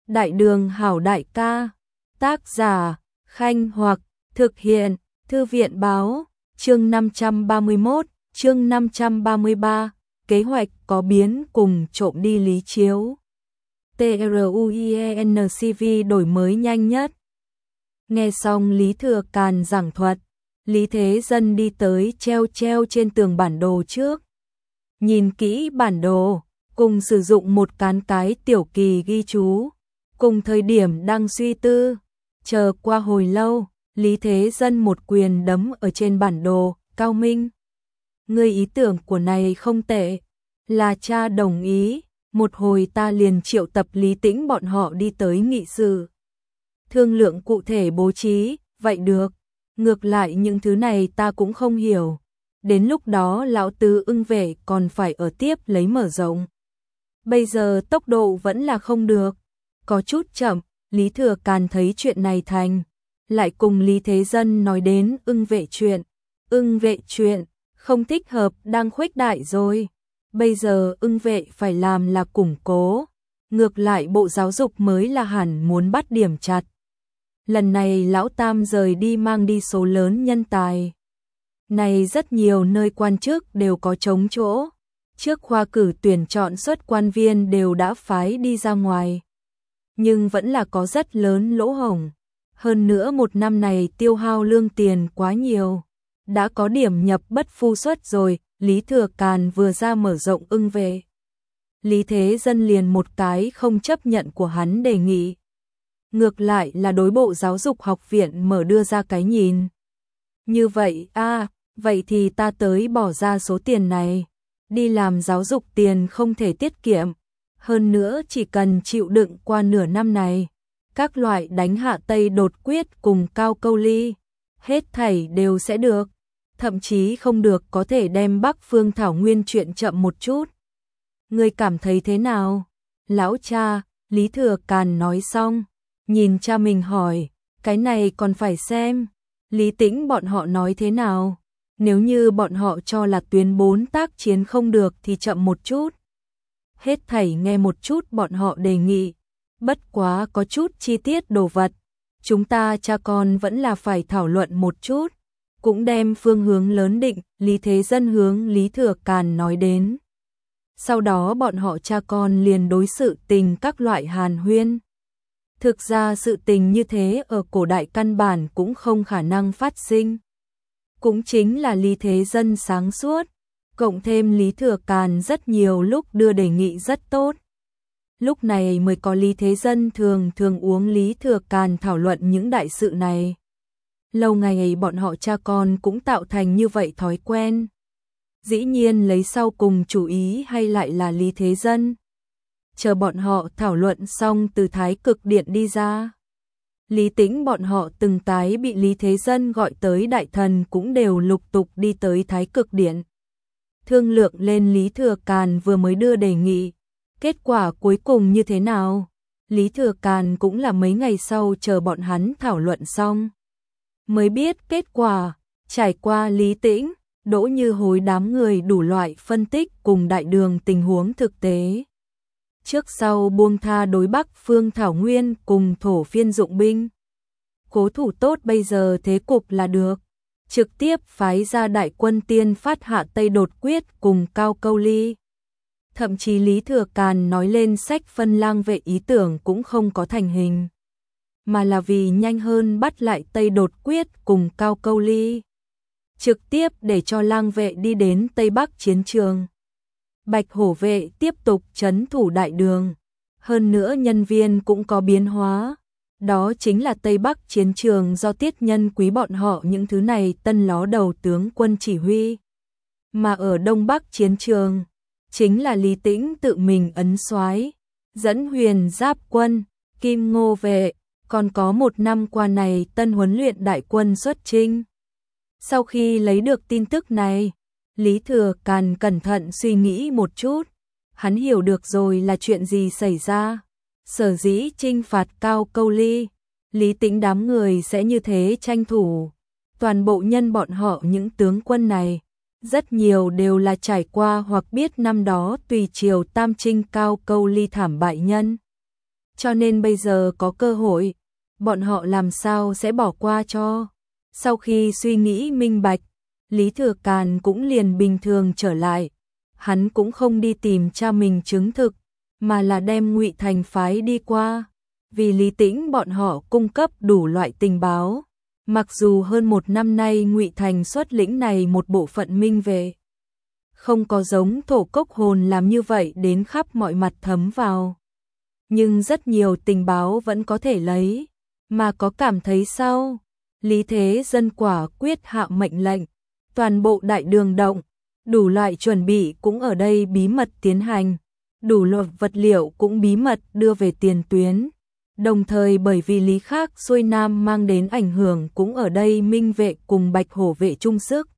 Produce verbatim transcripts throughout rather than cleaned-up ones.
Đại đường hảo đại ca, tác giả, Khanh Hoặc, thực hiện, Thư viện Báo, chương năm trăm ba mươi mốt, chương năm trăm ba mươi ba, kế hoạch có biến cùng trộm đi Lý Chiếu. TRUIENCV đổi mới nhanh nhất. Nghe xong Lý Thừa Càn giảng thuật, Lý Thế Dân đi tới treo treo trên tường bản đồ trước. Nhìn kỹ bản đồ, cùng sử dụng một cán cái tiểu kỳ ghi chú. Cùng thời điểm đang suy tư, chờ qua hồi lâu, Lý Thế Dân một quyền đấm ở trên bản đồ, Cao Minh. Ngươi ý tưởng của này không tệ, là cha đồng ý, một hồi ta liền triệu tập Lý Tĩnh bọn họ đi tới nghị sự. Thương lượng cụ thể bố trí, vậy được, ngược lại những thứ này ta cũng không hiểu. Đến lúc đó lão tứ ưng vệ còn phải ở tiếp lấy mở rộng. Bây giờ tốc độ vẫn là không được. Có chút chậm, Lý Thừa Càn thấy chuyện này thành, lại cùng Lý Thế Dân nói đến ưng vệ chuyện. Ưng vệ chuyện, không thích hợp đang khuếch đại rồi. Bây giờ ưng vệ phải làm là củng cố. Ngược lại bộ giáo dục mới là hẳn muốn bắt điểm chặt. Lần này Lão Tam rời đi mang đi số lớn nhân tài. Này rất nhiều nơi quan chức đều có trống chỗ. Trước khoa cử tuyển chọn xuất quan viên đều đã phái đi ra ngoài. Nhưng vẫn là có rất lớn lỗ hổng. Hơn nữa một năm này tiêu hao lương tiền quá nhiều. Đã có điểm nhập bất phu xuất rồi, Lý Thừa Càn vừa ra mở rộng ưng vệ. Lý Thế Dân liền một cái không chấp nhận của hắn đề nghị. Ngược lại là đối bộ giáo dục học viện mở đưa ra cái nhìn. Như vậy, a à, vậy thì ta tới bỏ ra số tiền này. Đi làm giáo dục tiền không thể tiết kiệm. Hơn nữa chỉ cần chịu đựng qua nửa năm này, các loại đánh hạ Tây đột quyết cùng Cao Câu Ly, hết thảy đều sẽ được, thậm chí không được có thể đem Bắc Phương Thảo Nguyên chuyện chậm một chút. Ngươi cảm thấy thế nào? Lão cha, Lý Thừa Càn nói xong, nhìn cha mình hỏi, cái này còn phải xem, Lý Tĩnh bọn họ nói thế nào? Nếu như bọn họ cho là tuyến bốn tác chiến không được thì chậm một chút. Hết thảy nghe một chút bọn họ đề nghị, bất quá có chút chi tiết đồ vật, chúng ta cha con vẫn là phải thảo luận một chút, cũng đem phương hướng lớn định, Lý Thế Dân hướng Lý Thừa Càn nói đến. Sau đó bọn họ cha con liền đối sự tình các loại hàn huyên. Thực ra sự tình như thế ở cổ đại căn bản cũng không khả năng phát sinh. Cũng chính là Lý Thế Dân sáng suốt. Cộng thêm Lý Thừa Càn rất nhiều lúc đưa đề nghị rất tốt. Lúc này mới có Lý Thế Dân thường thường uống Lý Thừa Càn thảo luận những đại sự này. Lâu ngày bọn họ cha con cũng tạo thành như vậy thói quen. Dĩ nhiên lấy sau cùng chủ ý hay lại là Lý Thế Dân. Chờ bọn họ thảo luận xong từ Thái Cực Điện đi ra. Lý Tĩnh bọn họ từng tái bị Lý Thế Dân gọi tới đại thần cũng đều lục tục đi tới Thái Cực Điện. Thương lượng lên Lý Thừa Càn vừa mới đưa đề nghị, kết quả cuối cùng như thế nào? Lý Thừa Càn cũng là mấy ngày sau chờ bọn hắn thảo luận xong. Mới biết kết quả, trải qua Lý Tĩnh, Đỗ Như Hối đám người đủ loại phân tích cùng đại đường tình huống thực tế. Trước sau buông tha đối Bắc Phương Thảo Nguyên cùng thổ phiên dụng binh. Cố thủ tốt bây giờ thế cục là được. Trực tiếp phái ra đại quân tiên phát hạ Tây đột quyết cùng Cao Câu Ly. Thậm chí Lý Thừa Càn nói lên sách phân lang vệ ý tưởng cũng không có thành hình. Mà là vì nhanh hơn bắt lại Tây đột quyết cùng Cao Câu Ly. Trực tiếp để cho lang vệ đi đến Tây Bắc chiến trường. Bạch hổ vệ tiếp tục trấn thủ đại đường. Hơn nữa nhân viên cũng có biến hóa. Đó chính là Tây Bắc chiến trường do Tiết Nhân Quý bọn họ những thứ này tân ló đầu tướng quân chỉ huy. Mà ở Đông Bắc chiến trường, chính là Lý Tĩnh tự mình ấn soái, dẫn Huyền Giáp quân, Kim Ngô vệ, còn có một năm qua này tân huấn luyện đại quân xuất chinh. Sau khi lấy được tin tức này, Lý Thừa Càn cẩn thận suy nghĩ một chút, hắn hiểu được rồi là chuyện gì xảy ra. Sở dĩ chinh phạt Cao Câu Ly, Lý Tĩnh đám người sẽ như thế tranh thủ. Toàn bộ nhân bọn họ những tướng quân này, rất nhiều đều là trải qua hoặc biết năm đó tùy triều tam chinh Cao Câu Ly thảm bại nhân. cho nên bây giờ có cơ hội, bọn họ làm sao sẽ bỏ qua cho. Sau khi suy nghĩ minh bạch, Lý Thừa Càn cũng liền bình thường trở lại, hắn cũng không đi tìm cha mình chứng thực, mà là đem Ngụy Thành phái đi qua, vì Lý Tĩnh bọn họ cung cấp đủ loại tình báo. Mặc dù hơn một năm nay Ngụy Thành xuất lĩnh này một bộ phận minh vệ, không có giống Thổ Cốc Hồn làm như vậy đến khắp mọi mặt thấm vào, nhưng rất nhiều tình báo vẫn có thể lấy, mà có cảm thấy sao? Lý Thế Dân quả quyết hạ mệnh lệnh, toàn bộ đại đường động, đủ loại chuẩn bị cũng ở đây bí mật tiến hành, đủ loại vật liệu cũng bí mật đưa về tiền tuyến. Đồng thời bởi vì Lý Khác xuôi nam mang đến ảnh hưởng cũng ở đây minh vệ cùng Bạch Hổ vệ chung sức.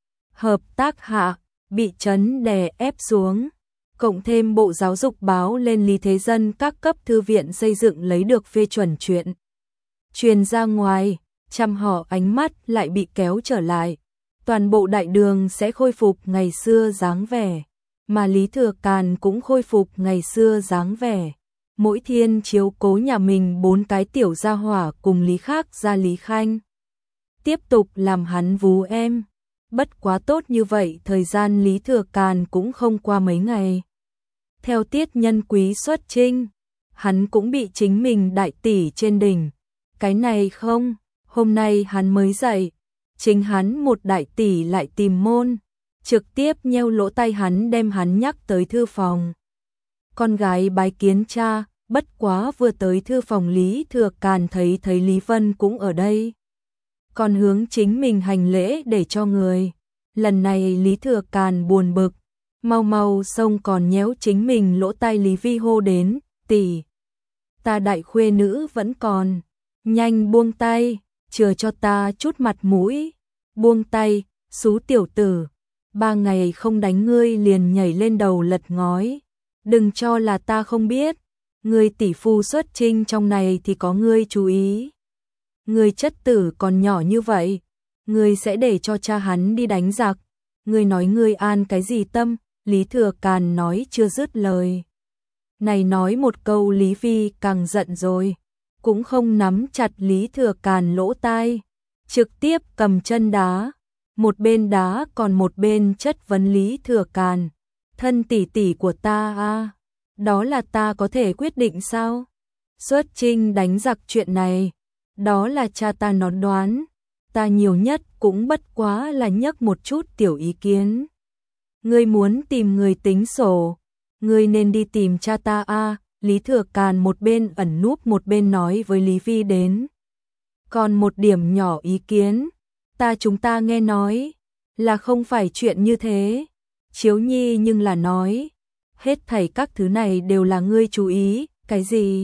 Hợp tác hạ, bị trấn đè ép xuống. Cộng thêm Bộ Giáo dục báo lên Lý Thế Dân các cấp thư viện xây dựng lấy được phê chuẩn chuyện. Truyền ra ngoài, trăm họ ánh mắt lại bị kéo trở lại. Toàn bộ đại đường sẽ khôi phục ngày xưa dáng vẻ, mà Lý Thừa Càn cũng khôi phục ngày xưa dáng vẻ. Mỗi thiên chiếu cố nhà mình bốn cái tiểu gia hỏa cùng Lý Khác gia Lý Khanh. Tiếp tục làm hắn vú em. Bất quá tốt như vậy thời gian Lý Thừa Càn cũng không qua mấy ngày. Theo tiết nhân quý xuất trinh, hắn cũng bị chính mình đại tỷ trên đỉnh. Cái này không, hôm nay hắn mới dậy, chính hắn một đại tỷ lại tìm môn, trực tiếp nheo lỗ tai hắn đem hắn nhắc tới thư phòng. Con gái bái kiến cha, bất quá vừa tới thư phòng Lý Thừa Càn thấy thấy Lý Vân cũng ở đây. Còn hướng chính mình hành lễ để cho người. Lần này Lý Thừa Càn buồn bực, mau mau xông còn nhéo chính mình lỗ tai Lý Vi hô đến, tỷ, ta đại khuê nữ vẫn còn, nhanh buông tay, chừa cho ta chút mặt mũi, buông tay, xú tiểu tử, ba ngày không đánh ngươi liền nhảy lên đầu lật ngói, đừng cho là ta không biết, ngươi tỷ phu xuất trinh trong này thì có ngươi chú ý. Ngươi chất tử còn nhỏ như vậy, ngươi sẽ để cho cha hắn đi đánh giặc, ngươi nói ngươi an cái gì tâm? Lý Thừa Càn nói chưa dứt lời. Này nói một câu Lý Vi càng giận rồi, cũng không nắm chặt Lý Thừa Càn lỗ tai, trực tiếp cầm chân đá, một bên đá còn một bên chất vấn Lý Thừa Càn, thân tỷ tỷ của ta a, đó là ta có thể quyết định sao? Xuất trinh đánh giặc chuyện này, đó là cha ta nó đoán, ta nhiều nhất cũng bất quá là nhắc một chút tiểu ý kiến. Ngươi muốn tìm người tính sổ, ngươi nên đi tìm cha ta a. Lý Thừa Càn một bên ẩn núp một bên nói với Lý Vi đến. Còn một điểm nhỏ ý kiến, ta chúng ta nghe nói, là không phải chuyện như thế. Chiếu Nhi nhưng là nói, hết thảy các thứ này đều là ngươi chú ý, cái gì?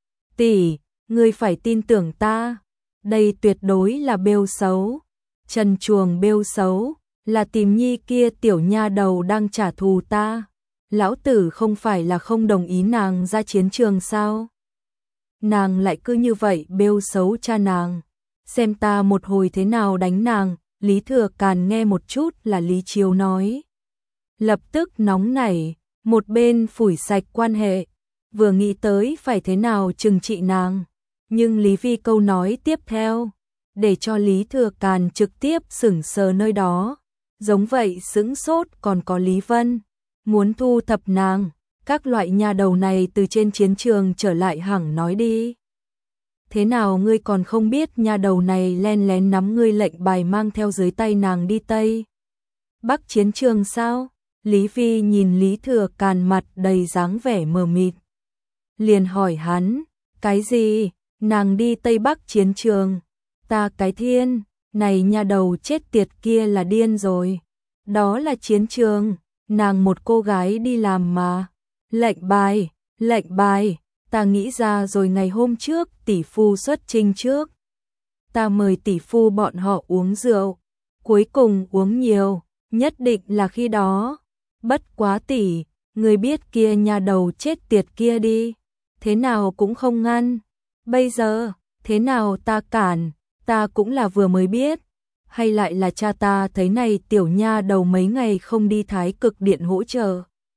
Tỷ, ngươi phải tin tưởng ta, đây tuyệt đối là bêu xấu. Trần Chuồng bêu xấu, là tìm Nhi kia tiểu nha đầu đang trả thù ta. Lão tử không phải là không đồng ý nàng ra chiến trường sao? Nàng lại cứ như vậy bêu xấu cha nàng. Xem ta một hồi thế nào đánh nàng. Lý Thừa Càn nghe một chút là Lý Chiếu nói. Lập tức nóng nảy, một bên phủi sạch quan hệ. Vừa nghĩ tới phải thế nào trừng trị nàng. Nhưng Lý Vi câu nói tiếp theo, để cho Lý Thừa Càn trực tiếp sững sờ nơi đó. Giống vậy sững sốt còn có Lý Vân. Muốn thu thập nàng, các loại nhà đầu này từ trên chiến trường trở lại hẳn nói đi. Thế nào ngươi còn không biết nhà đầu này len lén nắm ngươi lệnh bài mang theo dưới tay nàng đi Tây Bắc chiến trường sao? Lý Vi nhìn Lý Thừa Càn mặt đầy dáng vẻ mờ mịt. Liền hỏi hắn, cái gì? Nàng đi Tây Bắc chiến trường? Ta cái thiên, này nhà đầu chết tiệt kia là điên rồi. Đó là chiến trường. Nàng một cô gái đi làm mà. Lệnh bài, lệnh bài, ta nghĩ ra rồi ngày hôm trước tỷ phu xuất trinh trước. Ta mời tỷ phu bọn họ uống rượu. Cuối cùng uống nhiều, nhất định là khi đó. Bất quá tỷ, người biết kia nhà đầu chết tiệt kia đi. Thế nào cũng không ngăn. Bây giờ, thế nào ta cản, ta cũng là vừa mới biết. Hay lại là cha ta thấy này tiểu nha đầu mấy ngày không đi Thái Cực Điện hỗ trợ.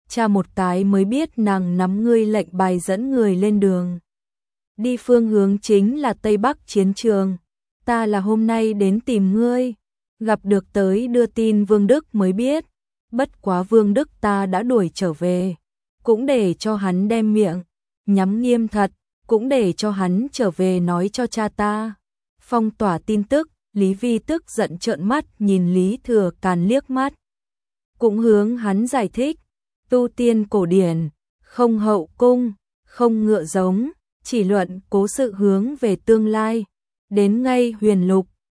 cha một cái mới biết nàng nắm ngươi lệnh bài dẫn người lên đường. Đi phương hướng chính là Tây Bắc chiến trường, ta là hôm nay đến tìm ngươi, gặp được tới đưa tin Vương Đức mới biết, bất quá Vương Đức ta đã đuổi trở về, cũng để cho hắn đem miệng nhắm nghiêm thật, cũng để cho hắn trở về nói cho cha ta. Phong tỏa tin tức, Lý Vi tức giận trợn mắt nhìn Lý Thừa Càn liếc mắt, cũng hướng hắn giải thích, tu tiên cổ điển, không hậu cung, không ngựa giống, chỉ luận cố sự hướng về tương lai, đến ngay huyền lục,